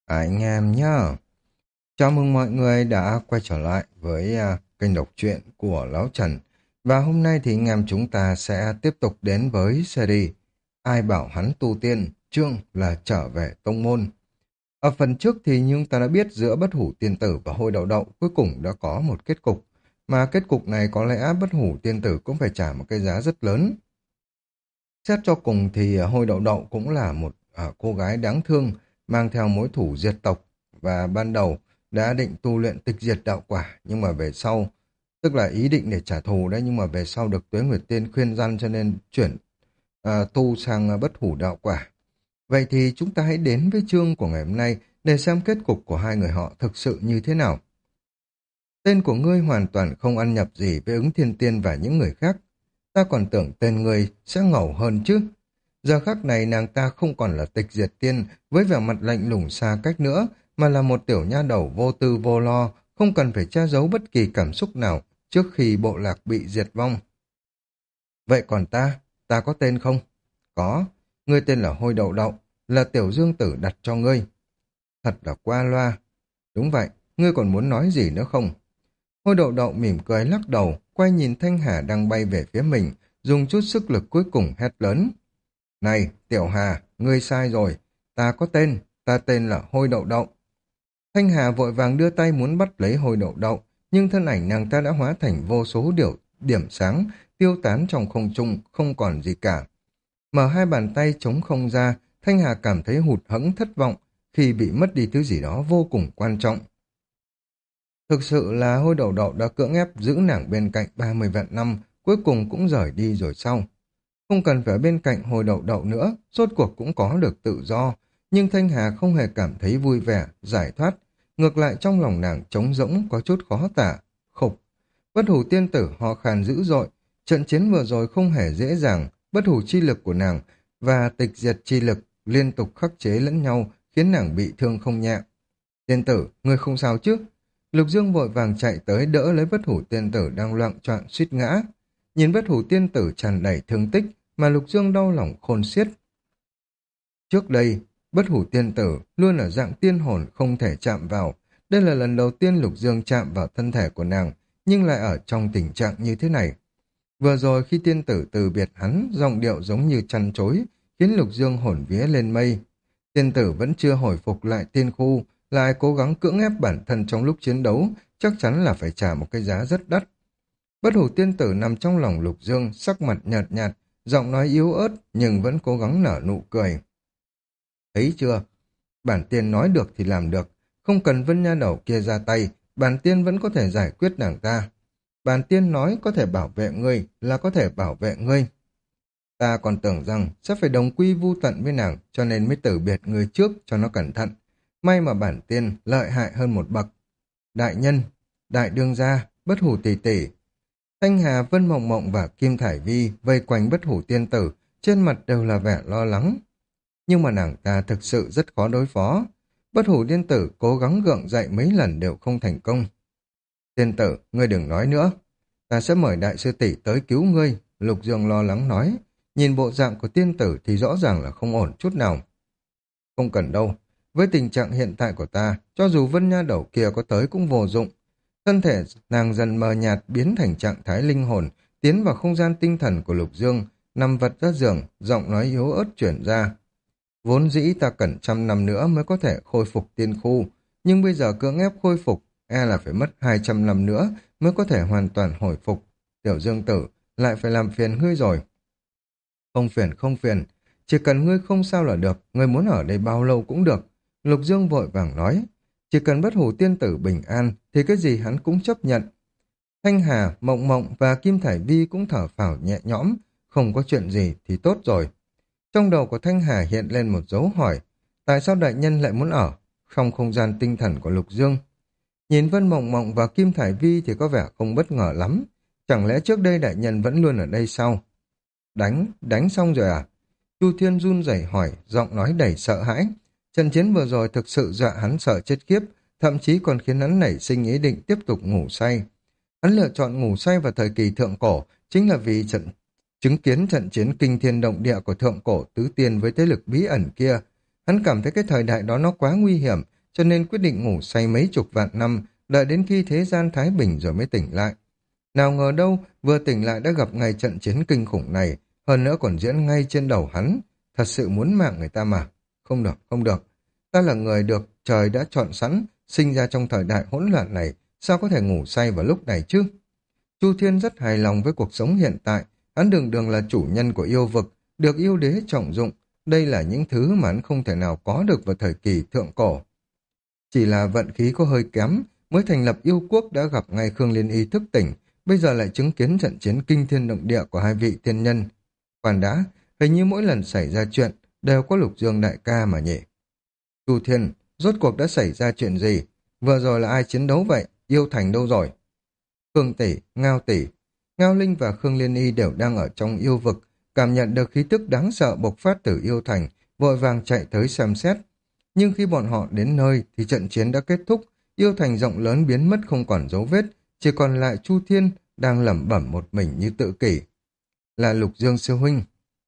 Anh em nhá. Chào mừng mọi người đã quay trở lại với kênh đọc truyện của Lão Trần. Và hôm nay thì anh em chúng ta sẽ tiếp tục đến với series Ai bảo hắn tu tiên, chương là trở về tông môn. Ở phần trước thì chúng ta đã biết giữa Bất Hủ Tiên Tử và Hôi Đậu Đậu cuối cùng đã có một kết cục. Mà kết cục này có lẽ Bất Hủ Tiên Tử cũng phải trả một cái giá rất lớn. Xét cho cùng thì Hôi Đậu Đậu cũng là một cô gái đáng thương mang theo mối thù diệt tộc và ban đầu đã định tu luyện tịch diệt đạo quả nhưng mà về sau tức là ý định để trả thù đấy nhưng mà về sau được Tuế Nguyệt Tiên khuyên răn cho nên chuyển tu sang bất hủ đạo quả. Vậy thì chúng ta hãy đến với chương của ngày hôm nay để xem kết cục của hai người họ thực sự như thế nào. Tên của ngươi hoàn toàn không ăn nhập gì với ứng thiên tiên và những người khác. Ta còn tưởng tên ngươi sẽ ngầu hơn chứ. Giờ khắc này nàng ta không còn là tịch diệt tiên với vẻ mặt lạnh lùng xa cách nữa, mà là một tiểu nha đầu vô tư vô lo, không cần phải che giấu bất kỳ cảm xúc nào trước khi bộ lạc bị diệt vong. Vậy còn ta có tên không? Có, ngươi tên là Hôi Đậu Đậu, là tiểu dương tử đặt cho ngươi. Thật là qua loa. Đúng vậy, ngươi còn muốn nói gì nữa không? Hôi Đậu Đậu mỉm cười lắc đầu, quay nhìn Thanh Hà đang bay về phía mình, dùng chút sức lực cuối cùng hét lớn. Này, Tiểu Hà, ngươi sai rồi. Ta có tên, ta tên là Hôi Đậu Đậu. Thanh Hà vội vàng đưa tay muốn bắt lấy Hôi Đậu Đậu, nhưng thân ảnh nàng ta đã hóa thành vô số điểm sáng, tiêu tán trong không trung, không còn gì cả. Mở hai bàn tay chống không ra, Thanh Hà cảm thấy hụt hẫng thất vọng khi bị mất đi thứ gì đó vô cùng quan trọng. Thực sự là Hôi Đậu Đậu đã cưỡng ép giữ nàng bên cạnh 30 vạn năm, cuối cùng cũng rời đi rồi sau. Không cần phải ở bên cạnh Hồi Đậu Đậu nữa, rốt cuộc cũng có được tự do, nhưng Thanh Hà không hề cảm thấy vui vẻ, giải thoát, ngược lại trong lòng nàng trống rỗng có chút khó tả, khục. Bất hủ tiên tử ho khan dữ dội, trận chiến vừa rồi không hề dễ dàng, bất hủ chi lực của nàng và tịch diệt chi lực liên tục khắc chế lẫn nhau, khiến nàng bị thương không nhẹ. Tiên tử, ngươi không sao chứ? Lục Dương vội vàng chạy tới đỡ lấy bất hủ tiên tử đang loạng choạng suýt ngã. Nhìn bất hủ tiên tử tràn đầy thương tích mà Lục Dương đau lòng khôn xiết. Trước đây, bất hủ tiên tử luôn ở dạng tiên hồn không thể chạm vào. Đây là lần đầu tiên Lục Dương chạm vào thân thể của nàng, nhưng lại ở trong tình trạng như thế này. Vừa rồi khi tiên tử từ biệt hắn, giọng điệu giống như chăn chối, khiến Lục Dương hồn vía lên mây. Tiên tử vẫn chưa hồi phục lại tiên khu, lại cố gắng cưỡng ép bản thân trong lúc chiến đấu, chắc chắn là phải trả một cái giá rất đắt. Bất hủ tiên tử nằm trong lòng Lục Dương, sắc mặt nhợt nhạt, giọng nói yếu ớt nhưng vẫn cố gắng nở nụ cười. Thấy chưa? Bản tiên nói được thì làm được, không cần Vân Nha Đầu kia ra tay, bản tiên vẫn có thể giải quyết nàng ta. Bản tiên nói có thể bảo vệ ngươi là có thể bảo vệ ngươi. Ta còn tưởng rằng sẽ phải đồng quy vu tận với nàng, cho nên mới tử biệt người trước cho nó cẩn thận. May mà bản tiên lợi hại hơn một bậc. Đại nhân, đại đương gia, bất hủ tỷ tỷ. Thanh Hà, Vân Mộng Mộng và Kim Thải Vi vây quanh bất hủ tiên tử, trên mặt đều là vẻ lo lắng. Nhưng mà nàng ta thực sự rất khó đối phó. Bất hủ tiên tử cố gắng gượng dậy mấy lần đều không thành công. Tiên tử, ngươi đừng nói nữa. Ta sẽ mời đại sư tỷ tới cứu ngươi, Lục Dương lo lắng nói. Nhìn bộ dạng của tiên tử thì rõ ràng là không ổn chút nào. Không cần đâu. Với tình trạng hiện tại của ta, cho dù Vân Nha Đầu kia có tới cũng vô dụng. Thân thể nàng dần mờ nhạt biến thành trạng thái linh hồn, tiến vào không gian tinh thần của Lục Dương, nằm vật ra giường, giọng nói yếu ớt chuyển ra. Vốn dĩ ta cần 100 năm nữa mới có thể khôi phục tiên khu, nhưng bây giờ cưỡng ép khôi phục, là phải mất 200 năm nữa mới có thể hoàn toàn hồi phục. Tiểu Dương tử, lại phải làm phiền ngươi rồi. Không phiền, chỉ cần ngươi không sao là được, ngươi muốn ở đây bao lâu cũng được. Lục Dương vội vàng nói, chỉ cần bất hủ tiên tử bình an thì cái gì hắn cũng chấp nhận. Thanh Hà, Mộng Mộng và Kim Thải Vi cũng thở phào nhẹ nhõm, không có chuyện gì thì tốt rồi. Trong đầu của Thanh Hà hiện lên một dấu hỏi, tại sao đại nhân lại muốn ở trong không gian tinh thần của Lục Dương? Nhìn Vân Mộng Mộng và Kim Thải Vi thì có vẻ không bất ngờ lắm. Chẳng lẽ trước đây đại nhân vẫn luôn ở đây sao? Đánh xong rồi à? Chu Thiên run rẩy hỏi, giọng nói đầy sợ hãi. Trận chiến vừa rồi thực sự dọa hắn sợ chết khiếp, thậm chí còn khiến hắn nảy sinh ý định tiếp tục ngủ say. Hắn lựa chọn ngủ say vào thời kỳ thượng cổ, chính là vì chứng kiến trận chiến kinh thiên động địa của thượng cổ tứ tiên với thế lực bí ẩn kia. Hắn cảm thấy cái thời đại đó nó quá nguy hiểm, cho nên quyết định ngủ say mấy chục vạn năm, đợi đến khi thế gian thái bình rồi mới tỉnh lại. Nào ngờ đâu, vừa tỉnh lại đã gặp ngay trận chiến kinh khủng này, hơn nữa còn diễn ngay trên đầu hắn. Thật sự muốn mạng người ta mà. Không được, không được. Ta là người được trời đã chọn sẵn, sinh ra trong thời đại hỗn loạn này, sao có thể ngủ say vào lúc này chứ? Chu Thiên rất hài lòng với cuộc sống hiện tại, hắn đường đường là chủ nhân của yêu vực, được yêu đế trọng dụng. Đây là những thứ mà hắn không thể nào có được vào thời kỳ thượng cổ. Chỉ là vận khí có hơi kém, mới thành lập yêu quốc đã gặp ngay Khương Liên Y thức tỉnh, bây giờ lại chứng kiến trận chiến kinh thiên động địa của hai vị thiên nhân. Khoan đã, hình như mỗi lần xảy ra chuyện, đều có Lục Dương đại ca mà nhỉ. Chu Thiên, rốt cuộc đã xảy ra chuyện gì? Vừa rồi là ai chiến đấu vậy? Yêu Thành đâu rồi? Khương tỷ, Ngao Linh và Khương Liên Y đều đang ở trong yêu vực, cảm nhận được khí tức đáng sợ bộc phát từ yêu thành, vội vàng chạy tới xem xét. Nhưng khi bọn họ đến nơi thì trận chiến đã kết thúc, yêu thành rộng lớn biến mất không còn dấu vết, chỉ còn lại Chu Thiên đang lẩm bẩm một mình như tự kỷ. Là Lục Dương sư huynh.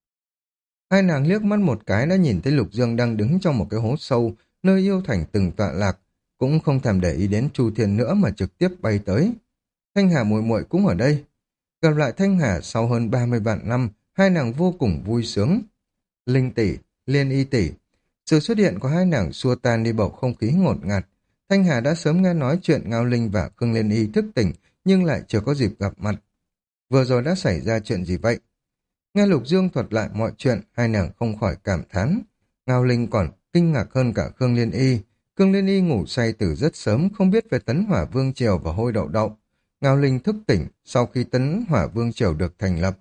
Hai nàng liếc mắt một cái đã nhìn thấy Lục Dương đang đứng trong một cái hố sâu, nơi yêu thành từng tọa lạc, cũng không thèm để ý đến Chu Thiên nữa mà trực tiếp bay tới. Thanh Hà muội muội cũng ở đây. Gặp lại Thanh Hà sau hơn 30 vạn năm, hai nàng vô cùng vui sướng. Linh tỷ, Liên Y tỷ. Sự xuất hiện của hai nàng xua tan đi bầu không khí ngột ngạt. Thanh Hà đã sớm nghe nói chuyện Ngao Linh và Khương Liên Y thức tỉnh, nhưng lại chưa có dịp gặp mặt. Vừa rồi đã xảy ra chuyện gì vậy? Nghe Lục Dương thuật lại mọi chuyện, hai nàng không khỏi cảm thán. Ngao Linh còn kinh ngạc hơn cả Khương Liên Y. Khương Liên Y ngủ say từ rất sớm, không biết về Tấn Hỏa Vương Triều và hôi đậu đậu. Ngao Linh thức tỉnh sau khi Tấn Hỏa Vương Triều được thành lập,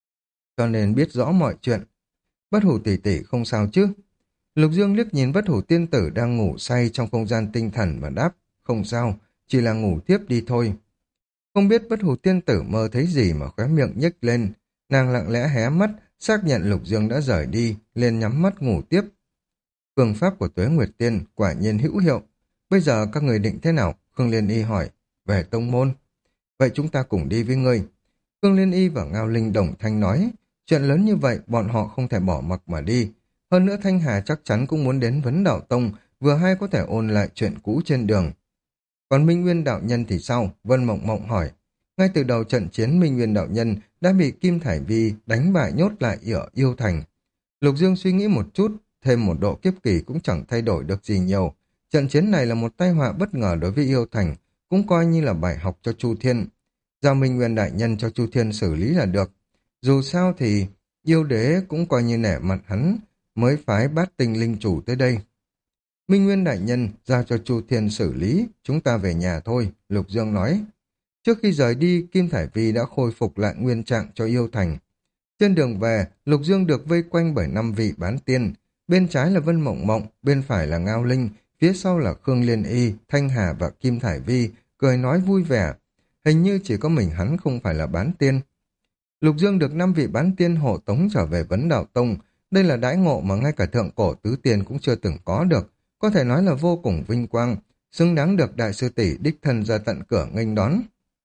cho nên biết rõ mọi chuyện. Bất Hủ tỷ tỷ không sao chứ? Lục Dương liếc nhìn Bất Hủ tiên tử đang ngủ say trong không gian tinh thần mà đáp, không sao, chỉ là ngủ tiếp đi thôi. Không biết Bất Hủ tiên tử mơ thấy gì mà khóe miệng nhếch lên, nàng lặng lẽ hé mắt, xác nhận Lục Dương đã rời đi, liền nhắm mắt ngủ tiếp. Phương pháp của Tuế Nguyệt Tiên quả nhiên hữu hiệu. Bây giờ các người định thế nào? Khương Liên Y hỏi. Về tông môn. Vậy chúng ta cùng đi với ngươi. Khương Liên Y và Ngao Linh đồng thanh nói, chuyện lớn như vậy bọn họ không thể bỏ mặc mà đi. Hơn nữa Thanh Hà chắc chắn cũng muốn đến Vấn Đạo Tông, vừa hay có thể ôn lại chuyện cũ trên đường. Còn Minh Nguyên đạo nhân thì sao? Vân Mộng Mộng hỏi. Ngay từ đầu trận chiến, Minh Nguyên đạo nhân đã bị Kim Thải Vi đánh bại nhốt lại ở yêu thành. Lục Dương suy nghĩ một chút, thêm một độ kiếp kỳ cũng chẳng thay đổi được gì nhiều. Trận chiến này là một tai họa bất ngờ đối với yêu thành, cũng coi như là bài học cho Chu Thiên. Giao Minh Nguyên đại nhân cho Chu Thiên xử lý là được. Dù sao thì yêu đế cũng coi như nể mặt hắn, mới phái Bát Tinh linh chủ tới đây. Minh Nguyên đại nhân giao cho Chu Thiên xử lý, chúng ta về nhà thôi, Lục Dương nói. Trước khi rời đi, Kim Thải Vi đã khôi phục lại nguyên trạng cho yêu thành. Trên đường về, Lục Dương được vây quanh bởi 5 vị bán tiên. Bên trái là Vân Mộng Mộng, bên phải là Ngao Linh, phía sau là Khương Liên Y, Thanh Hà và Kim Thải Vi, cười nói vui vẻ. Hình như chỉ có mình hắn không phải là bán tiên. Lục Dương được 5 vị bán tiên hộ tống trở về Vấn Đạo Tông. Đây là đãi ngộ mà ngay cả thượng cổ tứ tiên cũng chưa từng có được. Có thể nói là vô cùng vinh quang, xứng đáng được đại sư tỷ đích thân ra tận cửa nghênh đón.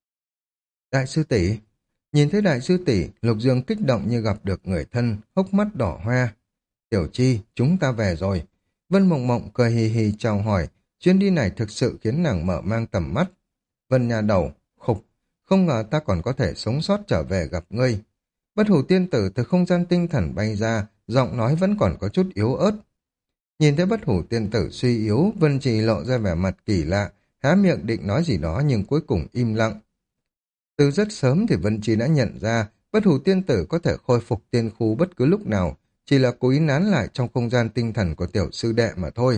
Đại sư tỷ. Nhìn thấy đại sư tỷ, Lục Dương kích động như gặp được người thân, hốc mắt đỏ hoe. Tiểu Chi, chúng ta về rồi. Vân Mộng Mộng cười hì hì chào hỏi, chuyến đi này thực sự khiến nàng mở mang tầm mắt. Vân nhà đầu, khục, không ngờ ta còn có thể sống sót trở về gặp ngươi. Bất Hủ tiên tử từ không gian tinh thần bay ra, giọng nói vẫn còn có chút yếu ớt. Nhìn thấy Bất Hủ tiên tử suy yếu, Vân Trì lộ ra vẻ mặt kỳ lạ, há miệng định nói gì đó nhưng cuối cùng im lặng. Từ rất sớm thì Vân Trì đã nhận ra Bất Hủ tiên tử có thể khôi phục tiên khu bất cứ lúc nào, chỉ là cố ý nán lại trong không gian tinh thần của tiểu sư đệ mà thôi.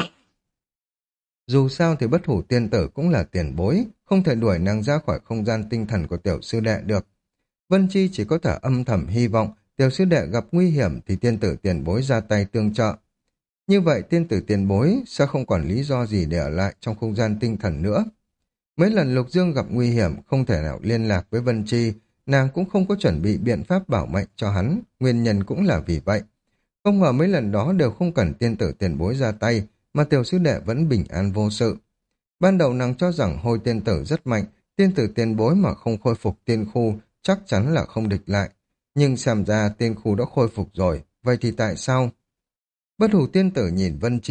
Dù sao thì Bất Hủ tiên tử cũng là tiền bối, không thể đuổi nàng ra khỏi không gian tinh thần của tiểu sư đệ được. Vân Chi chỉ có thể âm thầm hy vọng tiểu sư đệ gặp nguy hiểm thì tiên tử tiền bối ra tay tương trợ. Như vậy tiên tử tiền bối sẽ không còn lý do gì để ở lại trong không gian tinh thần nữa. Mấy lần Lục Dương gặp nguy hiểm không thể nào liên lạc với Vân Chi, nàng cũng không có chuẩn bị biện pháp bảo mệnh cho hắn, nguyên nhân cũng là vì vậy. Không ngờ mấy lần đó đều không cần tiên tử tiền bối ra tay, mà tiểu sư đệ vẫn bình an vô sự. Ban đầu nàng cho rằng Hôi tiên tử rất mạnh, tiên tử tiền bối mà không khôi phục tiên khu chắc chắn là không địch lại. Nhưng xem ra tiên khu đã khôi phục rồi, vậy thì tại sao? Bất Hủ tiên tử nhìn Vân Chi,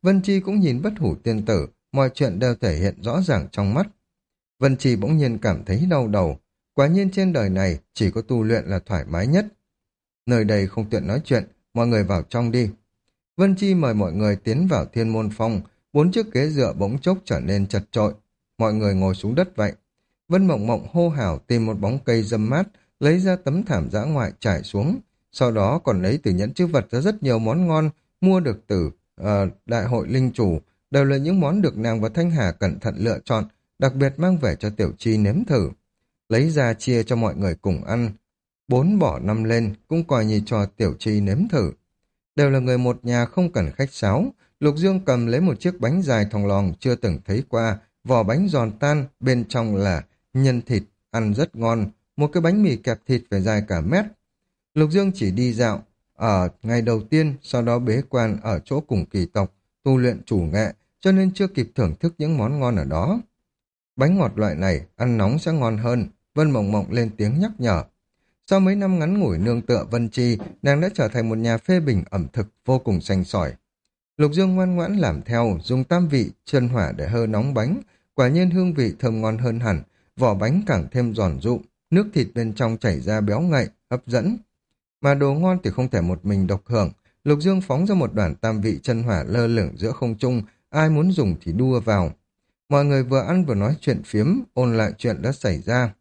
Vân Chi cũng nhìn bất hủ tiên tử, mọi chuyện đều thể hiện rõ ràng trong mắt. Vân Chi bỗng nhiên cảm thấy đau đầu. Quả nhiên trên đời này chỉ có tu luyện là thoải mái nhất. Nơi đây không tiện nói chuyện, mọi người vào trong đi. Vân Chi mời mọi người tiến vào Thiên Môn Phong, 4 chiếc ghế dựa bỗng chốc trở nên chật chội. Mọi người ngồi xuống đất vậy. Vân Mộng Mộng hô hào tìm một bóng cây râm mát, lấy ra tấm thảm dã ngoại trải xuống. Sau đó còn lấy từ nhẫn chữ vật ra rất nhiều món ngon mua được từ đại hội linh chủ, đều là những món được nàng và Thanh Hà cẩn thận lựa chọn, đặc biệt mang về cho Tiểu Chi nếm thử. Lấy ra chia cho mọi người cùng ăn. 4 bỏ 5 lên, cũng coi như cho Tiểu Chi nếm thử. Đều là người một nhà không cần khách sáo. Lục Dương cầm lấy một chiếc bánh dài thòng lòn chưa từng thấy qua, vỏ bánh giòn tan, bên trong là nhân thịt, ăn rất ngon, một cái bánh mì kẹp thịt phải dài cả mét. Lục Dương chỉ đi dạo ở ngày đầu tiên, sau đó bế quan ở chỗ cùng kỳ tộc, tu luyện chủ nghệ, cho nên chưa kịp thưởng thức những món ngon ở đó. Bánh ngọt loại này, ăn nóng sẽ ngon hơn, Vân Mộng Mộng lên tiếng nhắc nhở. Sau mấy năm ngắn ngủi nương tựa Vân Chi, nàng đã trở thành một nhà phê bình ẩm thực vô cùng sành sỏi. Lục Dương ngoan ngoãn làm theo, dùng tam vị chân hỏa để hơ nóng bánh, quả nhiên hương vị thơm ngon hơn hẳn, vỏ bánh càng thêm giòn rụm, nước thịt bên trong chảy ra béo ngậy, hấp dẫn. Mà đồ ngon thì không thể một mình độc hưởng, Lục Dương phóng ra một đoàn tam vị chân hỏa lơ lửng giữa không trung, ai muốn dùng thì đua vào. Mọi người vừa ăn vừa nói chuyện phiếm, ôn lại chuyện đã xảy ra.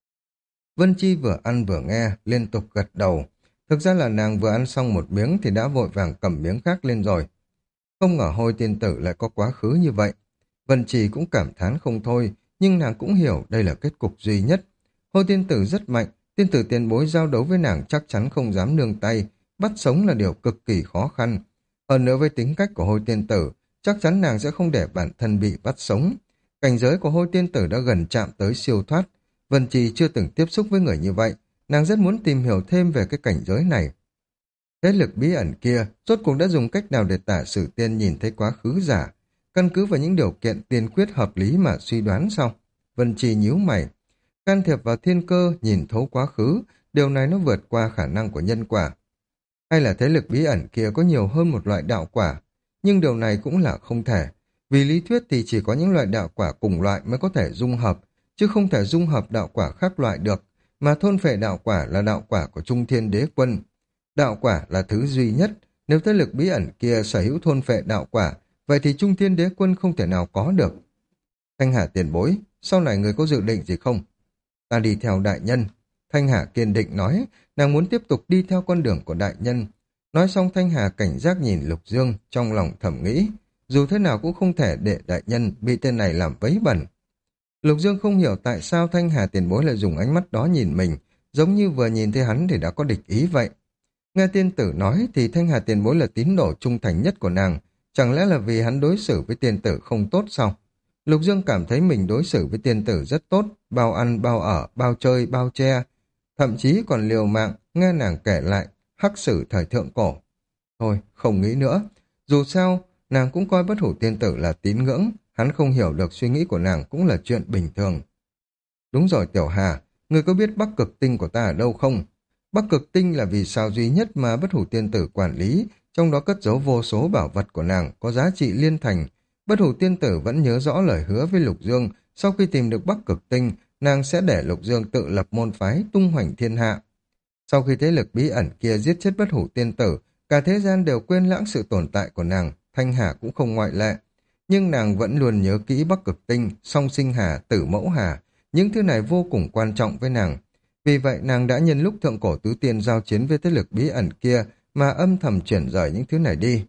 Vân Chi vừa ăn vừa nghe, liên tục gật đầu. Thực ra là nàng vừa ăn xong một miếng thì đã vội vàng cầm miếng khác lên rồi. Không ngờ Hôi tiên tử lại có quá khứ như vậy. Vân Chi cũng cảm thán không thôi, nhưng nàng cũng hiểu đây là kết cục duy nhất. Hôi tiên tử rất mạnh, tiên tử tiền bối giao đấu với nàng chắc chắn không dám nương tay, bắt sống là điều cực kỳ khó khăn. Hơn nữa với tính cách của Hôi tiên tử, chắc chắn nàng sẽ không để bản thân bị bắt sống. Cảnh giới của Hôi tiên tử đã gần chạm tới siêu thoát. Vân Trì chưa từng tiếp xúc với người như vậy, nàng rất muốn tìm hiểu thêm về cái cảnh giới này. Thế lực bí ẩn kia, rốt cuộc đã dùng cách nào để tả sử tiên nhìn thấy quá khứ giả, căn cứ vào những điều kiện tiên quyết hợp lý mà suy đoán sao? Vân Trì nhíu mày, can thiệp vào thiên cơ, nhìn thấu quá khứ, điều này nó vượt qua khả năng của nhân quả. Hay là thế lực bí ẩn kia có nhiều hơn một loại đạo quả, nhưng điều này cũng là không thể. Vì lý thuyết thì chỉ có những loại đạo quả cùng loại mới có thể dung hợp, chứ không thể dung hợp đạo quả khác loại được, mà thôn phệ đạo quả là đạo quả của Trung Thiên Đế Quân. Đạo quả là thứ duy nhất, nếu thế lực bí ẩn kia sở hữu thôn phệ đạo quả, vậy thì Trung Thiên Đế Quân không thể nào có được. Thanh Hà tiền bối, sau này người có dự định gì không? Ta đi theo đại nhân. Thanh Hà kiên định nói, nàng muốn tiếp tục đi theo con đường của đại nhân. Nói xong Thanh Hà cảnh giác nhìn Lục Dương, trong lòng thầm nghĩ, dù thế nào cũng không thể để đại nhân bị tên này làm vấy bẩn. Lục Dương không hiểu tại sao Thanh Hà tiền bối lại dùng ánh mắt đó nhìn mình, giống như vừa nhìn thấy hắn thì đã có địch ý vậy. Nghe tiên tử nói thì Thanh Hà tiền bối là tín đồ trung thành nhất của nàng, chẳng lẽ là vì hắn đối xử với tiên tử không tốt sao? Lục Dương cảm thấy mình đối xử với tiên tử rất tốt, bao ăn, bao ở, bao chơi, bao che, thậm chí còn liều mạng, nghe nàng kể lại hắc sử thời thượng cổ. Thôi, không nghĩ nữa, dù sao, nàng cũng coi bất hủ tiên tử là tín ngưỡng, hắn không hiểu được suy nghĩ của nàng cũng là chuyện bình thường. Đúng rồi Tiểu Hà, ngươi có biết Bắc Cực Tinh của ta ở đâu không? Bắc Cực Tinh là vì sao duy nhất mà bất hủ tiên tử quản lý, trong đó cất giấu vô số bảo vật của nàng có giá trị liên thành. Bất hủ tiên tử vẫn nhớ rõ lời hứa với Lục Dương, sau khi tìm được Bắc Cực Tinh, nàng sẽ để Lục Dương tự lập môn phái tung hoành thiên hạ. Sau khi thế lực bí ẩn kia giết chết bất hủ tiên tử, cả thế gian đều quên lãng sự tồn tại của nàng, Thanh Hà cũng không ngoại lệ. Nhưng nàng vẫn luôn nhớ kỹ Bắc Cực Tinh, Song Sinh Hà, Tử Mẫu Hà, những thứ này vô cùng quan trọng với nàng. Vì vậy nàng đã nhân lúc thượng cổ tứ tiên giao chiến với thế lực bí ẩn kia mà âm thầm chuyển rời những thứ này đi.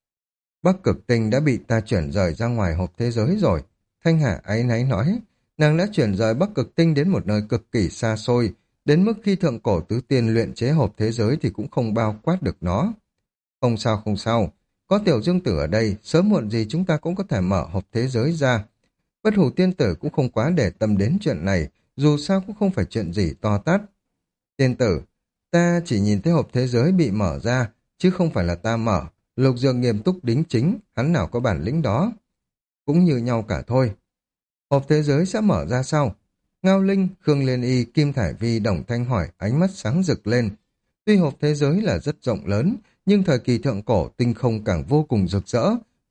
Bắc Cực Tinh đã bị ta chuyển rời ra ngoài hộp thế giới rồi. Thanh Hà áy náy nói, nàng đã chuyển rời Bắc Cực Tinh đến một nơi cực kỳ xa xôi, đến mức khi thượng cổ tứ tiên luyện chế hộp thế giới thì cũng không bao quát được nó. Không sao không sao, có Tiểu Dương Tử ở đây, sớm muộn gì chúng ta cũng có thể mở hộp thế giới ra. Bất hủ tiên tử cũng không quá để tâm đến chuyện này, dù sao cũng không phải chuyện gì to tát. Tiên tử, ta chỉ nhìn thấy hộp thế giới bị mở ra, chứ không phải là ta mở. Lục Dương nghiêm túc đính chính, hắn nào có bản lĩnh đó. Cũng như nhau cả thôi. Hộp thế giới sẽ mở ra sao? Ngao Linh, Khương Liên Y, Kim Thải Vi, Đồng Thanh hỏi, ánh mắt sáng rực lên. Tuy hộp thế giới là rất rộng lớn, nhưng thời kỳ thượng cổ tinh không càng vô cùng rực rỡ,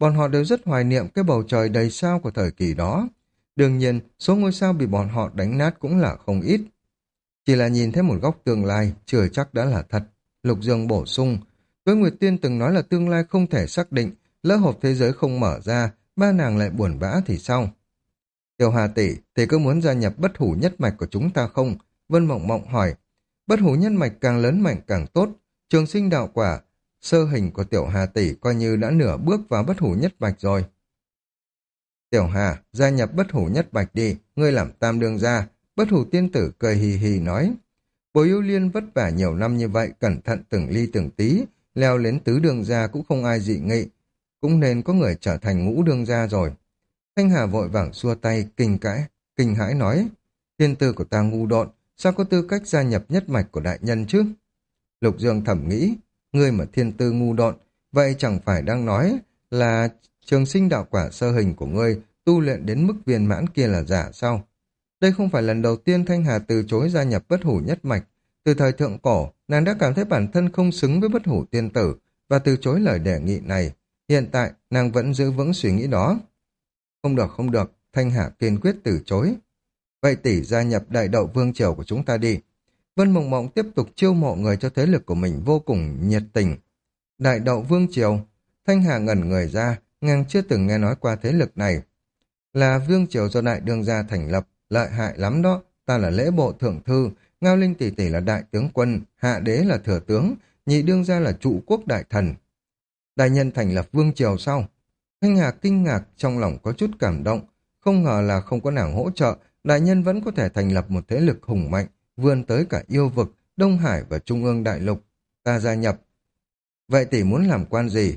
bọn họ đều rất hoài niệm cái bầu trời đầy sao của thời kỳ đó. Đương nhiên, số ngôi sao bị bọn họ đánh nát cũng là không ít. Chỉ là nhìn thấy một góc tương lai, chưa chắc đã là thật. Lục Dương bổ sung, Tuế Nguyệt Tiên từng nói là tương lai không thể xác định, lỡ hộp thế giới không mở ra, ba nàng lại buồn bã thì sao? Tiểu Hà tỷ, thì có muốn gia nhập bất hủ nhất mạch của chúng ta không? Vân Mộng Mộng hỏi. Bất hủ nhất mạch càng lớn mạnh càng tốt, trường sinh đạo quả, sơ hình của Tiểu Hà tỷ coi như đã nửa bước vào bất hủ nhất mạch rồi. Tiểu Hà, gia nhập bất hủ nhất mạch đi, ngươi làm tam đương gia. Bất hủ tiên tử cười hì hì nói. Bồ Yêu Liên vất vả nhiều năm như vậy, cẩn thận từng ly từng tí, leo đến tứ đương gia cũng không ai dị nghị, cũng nên có người trở thành ngũ đương gia rồi. Thanh Hà vội vàng xua tay, kinh hãi nói, tiên tư của ta ngu độn, sao có tư cách gia nhập nhất mạch của đại nhân chứ? Lục Dương thầm nghĩ, ngươi mà thiên tư ngu độn, vậy chẳng phải đang nói là trường sinh đạo quả sơ hình của ngươi tu luyện đến mức viên mãn kia là giả sao? Đây không phải lần đầu tiên Thanh Hà từ chối gia nhập bất hủ nhất mạch. Từ thời thượng cổ, nàng đã cảm thấy bản thân không xứng với bất hủ tiên tử và từ chối lời đề nghị này. Hiện tại, nàng vẫn giữ vững suy nghĩ đó. Không được, không được, Thanh Hà kiên quyết từ chối. Vậy tỷ gia nhập đại đậu vương triều của chúng ta đi. Vân Mộng Mộng tiếp tục chiêu mộ người cho thế lực của mình vô cùng nhiệt tình. Đại đậu vương triều, Thanh Hà ngẩn người ra, nàng chưa từng nghe nói qua thế lực này. Là vương triều do đại đương gia thành lập, lợi hại lắm đó, ta là lễ bộ thượng thư, Ngao Linh tỷ tỷ là đại tướng quân, hạ đế là thừa tướng, nhị đương gia là trụ quốc đại thần. Đại nhân thành lập vương triều sau. Thanh Hà kinh ngạc, trong lòng có chút cảm động, không ngờ là không có nàng hỗ trợ, đại nhân vẫn có thể thành lập một thế lực hùng mạnh, vươn tới cả yêu vực, Đông Hải và Trung ương đại lục. Ta gia nhập. Vậy tỷ muốn làm quan gì?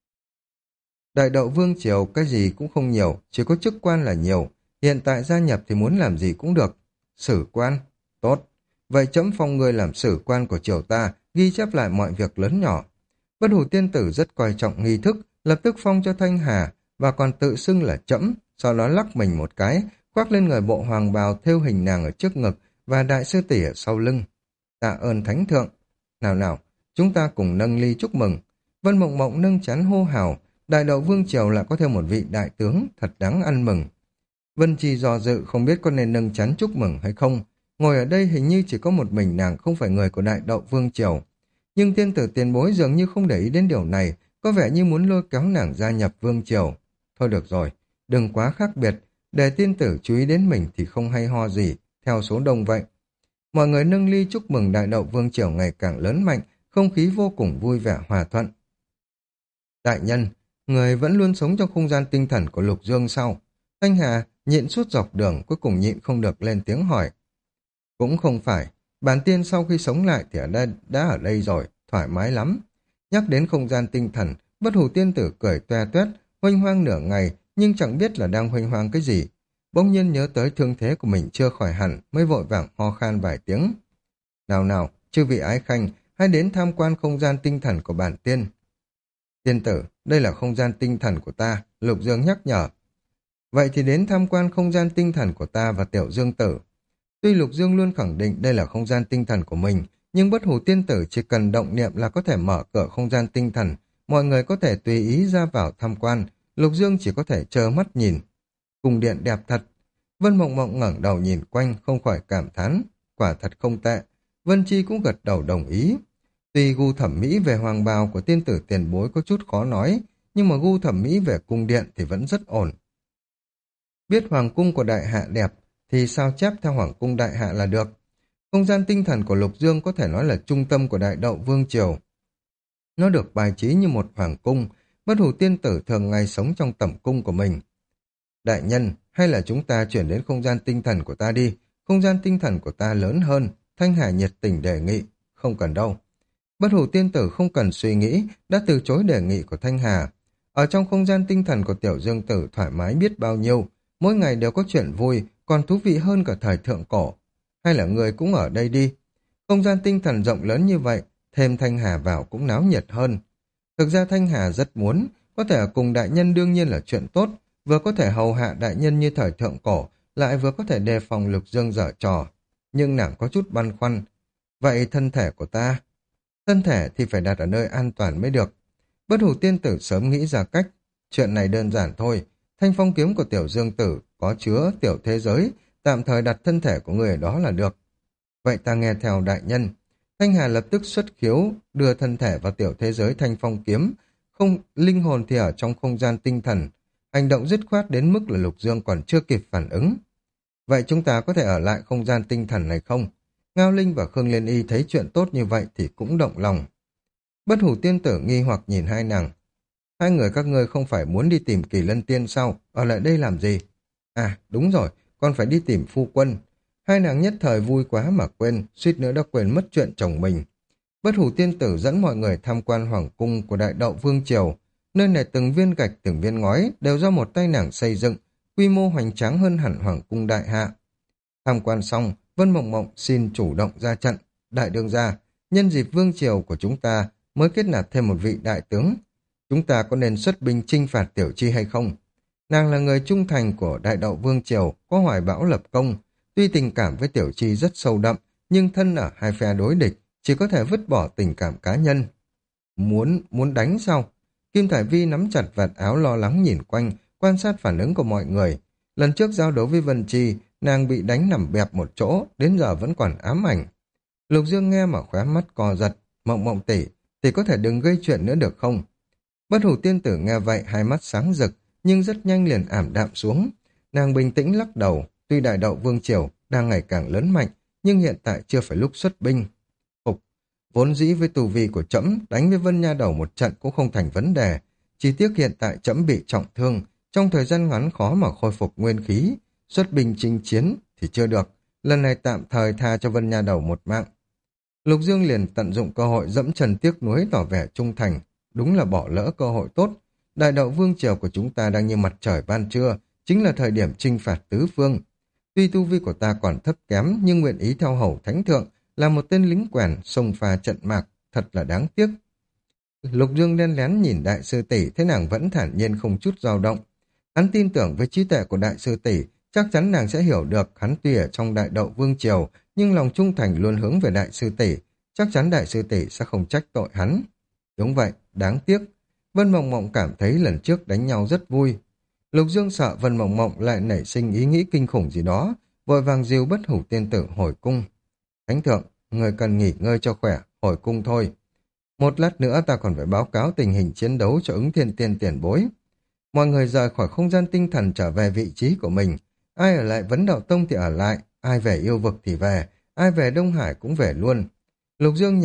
Đại đậu vương triều cái gì cũng không nhiều, chỉ có chức quan là nhiều. Hiện tại gia nhập thì muốn làm gì cũng được. Sử quan? Tốt. Vậy trẫm phong ngươi làm sử quan của triều ta, ghi chép lại mọi việc lớn nhỏ. Bất hủ tiên tử rất coi trọng nghi thức, lập tức phong cho Thanh Hà, và còn tự xưng là trẫm, sau đó lắc mình một cái, khoác lên người bộ hoàng bào thêu hình nàng ở trước ngực và đại sư tỷ ở sau lưng. Tạ ơn thánh thượng. Nào nào, chúng ta cùng nâng ly chúc mừng. Vân Mộng Mộng nâng chán hô hào, đại đậu vương triều lại có thêm một vị đại tướng, thật đáng ăn mừng. Vân Chi do dự không biết có nên nâng chán chúc mừng hay không. Ngồi ở đây hình như chỉ có một mình nàng không phải người của đại đậu vương triều. Nhưng tiên tử tiền bối dường như không để ý đến điều này, có vẻ như muốn lôi kéo nàng gia nhập vương triều. Thôi được rồi, đừng quá khác biệt, để tiên tử chú ý đến mình thì không hay ho gì, theo số đông vậy. Mọi người nâng ly chúc mừng đại đậu vương triều ngày càng lớn mạnh, không khí vô cùng vui vẻ hòa thuận. Đại nhân, người vẫn luôn sống trong không gian tinh thần của Lục Dương sau. Thanh Hà nhịn suốt dọc đường, cuối cùng nhịn không được lên tiếng hỏi. Cũng không phải, bản tiên sau khi sống lại thì đã ở đây rồi, thoải mái lắm. Nhắc đến không gian tinh thần, bất hủ tiên tử cười toe toét, huênh hoang nửa ngày, nhưng chẳng biết là đang huênh hoang cái gì. Bỗng nhiên nhớ tới thương thế của mình chưa khỏi hẳn, mới vội vàng ho khan vài tiếng. Nào nào, chư vị ái khanh, hãy đến tham quan không gian tinh thần của bản tiên. Tiên tử, đây là không gian tinh thần của ta, Lục Dương nhắc nhở. Vậy thì đến tham quan không gian tinh thần của ta và Tiểu Dương tử. Tuy Lục Dương luôn khẳng định đây là không gian tinh thần của mình, nhưng bất hủ tiên tử chỉ cần động niệm là có thể mở cửa không gian tinh thần, mọi người có thể tùy ý ra vào tham quan, Lục Dương chỉ có thể trơ mắt nhìn. Cung điện đẹp thật. Vân Mộng Mộng ngẩng đầu nhìn quanh, không khỏi cảm thán, quả thật không tệ. Vân Chi cũng gật đầu đồng ý. Tuy gu thẩm mỹ về hoàng bào của tiên tử tiền bối có chút khó nói, nhưng mà gu thẩm mỹ về cung điện thì vẫn rất ổn. Biết hoàng cung của đại hạ đẹp, thì sao chép theo hoàng cung đại hạ là được. Không gian tinh thần của Lục Dương có thể nói là trung tâm của đại đậu vương triều. Nó được bài trí như một hoàng cung, bất hủ tiên tử thường ngày sống trong tẩm cung của mình. Đại nhân, hay là chúng ta chuyển đến không gian tinh thần của ta đi, không gian tinh thần của ta lớn hơn, Thanh Hà nhiệt tình đề nghị, không cần đâu. Bất hủ tiên tử không cần suy nghĩ, đã từ chối đề nghị của Thanh Hà. Ở trong không gian tinh thần của Tiểu Dương tử thoải mái biết bao nhiêu, mỗi ngày đều có chuyện vui, còn thú vị hơn cả thời thượng cổ. Hay là người cũng ở đây đi. Không gian tinh thần rộng lớn như vậy, thêm Thanh Hà vào cũng náo nhiệt hơn. Thực ra Thanh Hà rất muốn, có thể ở cùng đại nhân đương nhiên là chuyện tốt, vừa có thể hầu hạ đại nhân như thời thượng cổ, lại vừa có thể đề phòng Lục Dương dở trò. Nhưng nàng có chút băn khoăn. Vậy thân thể của ta? Thân thể thì phải đặt ở nơi an toàn mới được. Bất hủ tiên tử sớm nghĩ ra cách. Chuyện này đơn giản thôi. Thanh phong kiếm của tiểu dương tử có chứa tiểu thế giới, tạm thời đặt thân thể của người ở đó là được. Vậy ta nghe theo đại nhân. Thanh Hà lập tức xuất khiếu, đưa thân thể vào tiểu thế giới thanh phong kiếm, không linh hồn thì ở trong không gian tinh thần. Hành động dứt khoát đến mức là Lục Dương còn chưa kịp phản ứng. Vậy chúng ta có thể ở lại không gian tinh thần này không? Ngao Linh và Khương Liên Y thấy chuyện tốt như vậy thì cũng động lòng. Bất Hủ Tiên Tử nghi hoặc nhìn hai nàng. Hai người các ngươi không phải muốn đi tìm Kỳ Lân Tiên sao? Ở lại đây làm gì? À, đúng rồi, con phải đi tìm phu quân. Hai nàng nhất thời vui quá mà quên, suýt nữa đã quên mất chuyện chồng mình. Bất Hủ Tiên Tử dẫn mọi người tham quan hoàng cung của Đại Đậu Vương Triều. Nơi này từng viên gạch, từng viên ngói đều do một tay nàng xây dựng, quy mô hoành tráng hơn hẳn hoàng cung đại hạ. Tham quan xong, Vân Mộng Mộng xin chủ động ra trận. Đại đương gia, nhân dịp Vương Triều của chúng ta mới kết nạp thêm một vị đại tướng. Chúng ta có nên xuất binh chinh phạt Tiểu Chi hay không? Nàng là người trung thành của Đại Đậu Vương Triều, có hoài bão lập công. Tuy tình cảm với Tiểu Chi rất sâu đậm, nhưng thân ở hai phe đối địch, chỉ có thể vứt bỏ tình cảm cá nhân. Muốn đánh sao? Kim Thải Vi nắm chặt vạt áo lo lắng nhìn quanh, quan sát phản ứng của mọi người. Lần trước giao đấu với Vân Chi, nàng bị đánh nằm bẹp một chỗ, đến giờ vẫn còn ám ảnh. Lục Dương nghe mà khóe mắt co giật, Mộng Mộng tỷ có thể đừng gây chuyện nữa được không? Bất Hủ Tiên Tử nghe vậy hai mắt sáng rực, nhưng rất nhanh liền ảm đạm xuống. Nàng bình tĩnh lắc đầu, tuy Đại Đậu Vương Triều đang ngày càng lớn mạnh, nhưng hiện tại chưa phải lúc xuất binh. Vốn dĩ với tù vi của trẫm đánh với Vân Nha Đầu một trận cũng không thành vấn đề. Chỉ tiếc hiện tại trẫm bị trọng thương, trong thời gian ngắn khó mà khôi phục nguyên khí. Xuất binh chinh chiến thì chưa được, lần này tạm thời tha cho Vân Nha Đầu một mạng. Lục Dương liền tận dụng cơ hội dẫm chân tiếc nuối tỏ vẻ trung thành. Đúng là bỏ lỡ cơ hội tốt. Đại Đậu Vương Triều của chúng ta đang như mặt trời ban trưa, chính là thời điểm chinh phạt tứ phương. Tuy tu vi của ta còn thấp kém, nhưng nguyện ý theo hầu thánh thượng, là một tên lính quèn xông pha trận mạc, thật là đáng tiếc. Lục Dương đen lén nhìn đại sư tỷ, thế nàng vẫn thản nhiên không chút dao động. Hắn tin tưởng với trí tuệ của đại sư tỷ, chắc chắn nàng sẽ hiểu được hắn tuy ở trong Đại Đậu Vương Triều, nhưng lòng trung thành luôn hướng về đại sư tỷ, chắc chắn đại sư tỷ sẽ không trách tội hắn. Đúng vậy, đáng tiếc. Vân Mộng Mộng cảm thấy lần trước đánh nhau rất vui. Lục Dương sợ Vân Mộng Mộng lại nảy sinh ý nghĩ kinh khủng gì đó, vội vàng dìu Bất Hủ Tiên Tử hồi cung. Thánh thượng, người cần nghỉ ngơi cho khỏe, hồi cung thôi. Một lát nữa ta còn phải báo cáo tình hình chiến đấu cho Ứng Thiên Tiên tiền bối. Mọi người rời khỏi không gian tinh thần trở về vị trí của mình. Ai ở lại Vấn Đạo Tông thì ở lại, ai về yêu vực thì về, ai về Đông Hải cũng về luôn. Lục Dương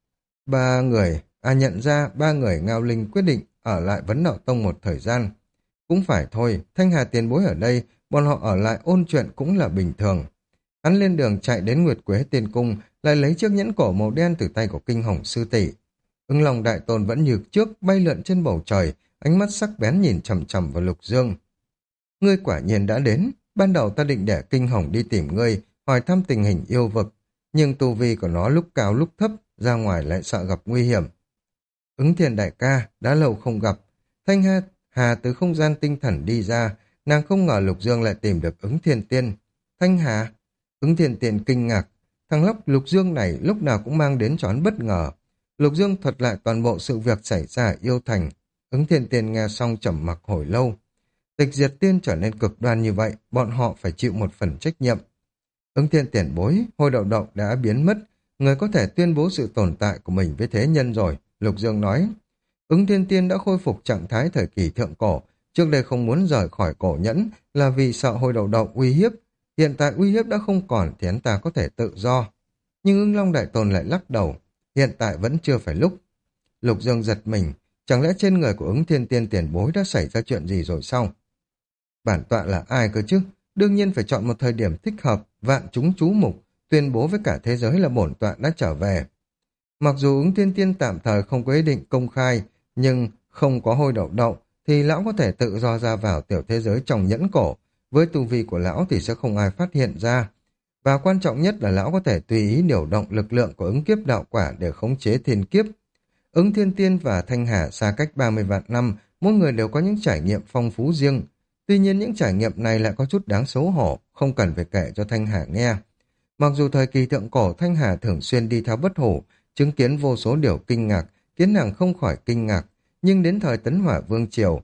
nhận ra ba người Ngao Linh quyết định ở lại Vấn Đạo Tông một thời gian. Cũng phải thôi, Thanh Hà tiền bối ở đây, bọn họ ở lại ôn chuyện cũng là bình thường. Hắn lên đường chạy đến Nguyệt Quế Tiên Cung, lại lấy chiếc nhẫn cổ màu đen từ tay của Kinh Hồng sư tỷ. Ưng Long Đại Tôn vẫn như trước bay lượn trên bầu trời, ánh mắt sắc bén nhìn chằm chằm vào Lục Dương. Ngươi quả nhiên đã đến, ban đầu ta định để Kinh Hồng đi tìm ngươi, hỏi thăm tình hình yêu vực, nhưng tu vi của nó lúc cao lúc thấp, ra ngoài lại sợ gặp nguy hiểm. Ứng Thiên đại ca, đã lâu không gặp. Hà từ không gian tinh thần đi ra, nàng không ngờ Lục Dương lại tìm được Ứng Thiên Tiên. Thanh Hà, Ứng Thiên Tiên kinh ngạc, thằng lóc Lục Dương này lúc nào cũng mang đến cho hắn bất ngờ. Lục Dương thuật lại toàn bộ sự việc xảy ra ở Yêu Thành. Ứng Thiên Tiên nghe xong trầm mặc hồi lâu. Tịch diệt tiên trở nên cực đoan như vậy, bọn họ phải chịu một phần trách nhiệm. Ứng Thiên tiền bối, Hồi Đậu Đậu đã biến mất, người có thể tuyên bố sự tồn tại của mình với thế nhân rồi, Lục Dương nói. Ứng Thiên Tiên đã khôi phục trạng thái thời kỳ thượng cổ, trước đây không muốn rời khỏi cổ nhẫn là vì sợ Hồi Đậu Đậu uy hiếp. Hiện tại uy hiếp đã không còn thì hắn ta có thể tự do. Nhưng Ưng Long Đại Tôn lại lắc đầu, hiện tại vẫn chưa phải lúc. Lục Dương giật mình, chẳng lẽ trên người của Ứng Thiên Tiên tiền bối đã xảy ra chuyện gì rồi sao? Bản tọa là ai cơ chứ? Đương nhiên phải chọn một thời điểm thích hợp, vạn chúng chú mục, tuyên bố với cả thế giới là bổn tọa đã trở về. Mặc dù Ứng Thiên Tiên tạm thời không có ý định công khai, nhưng không có Hồi Đậu Đậu thì lão có thể tự do ra vào tiểu thế giới trong nhẫn cổ. Với tu vi của lão thì sẽ không ai phát hiện ra. Và quan trọng nhất là lão có thể tùy ý điều động lực lượng của ứng kiếp đạo quả để khống chế thiên kiếp. Ứng Thiên Tiên và Thanh Hà xa cách 30 vạn năm, mỗi người đều có những trải nghiệm phong phú riêng. Tuy nhiên những trải nghiệm này lại có chút đáng xấu hổ, không cần phải kể cho Thanh Hà nghe. Mặc dù thời kỳ thượng cổ Thanh Hà thường xuyên đi theo Bất Hủ, chứng kiến vô số điều kinh ngạc, khiến nàng không khỏi kinh ngạc, nhưng đến thời Tấn Hỏa Vương Triều,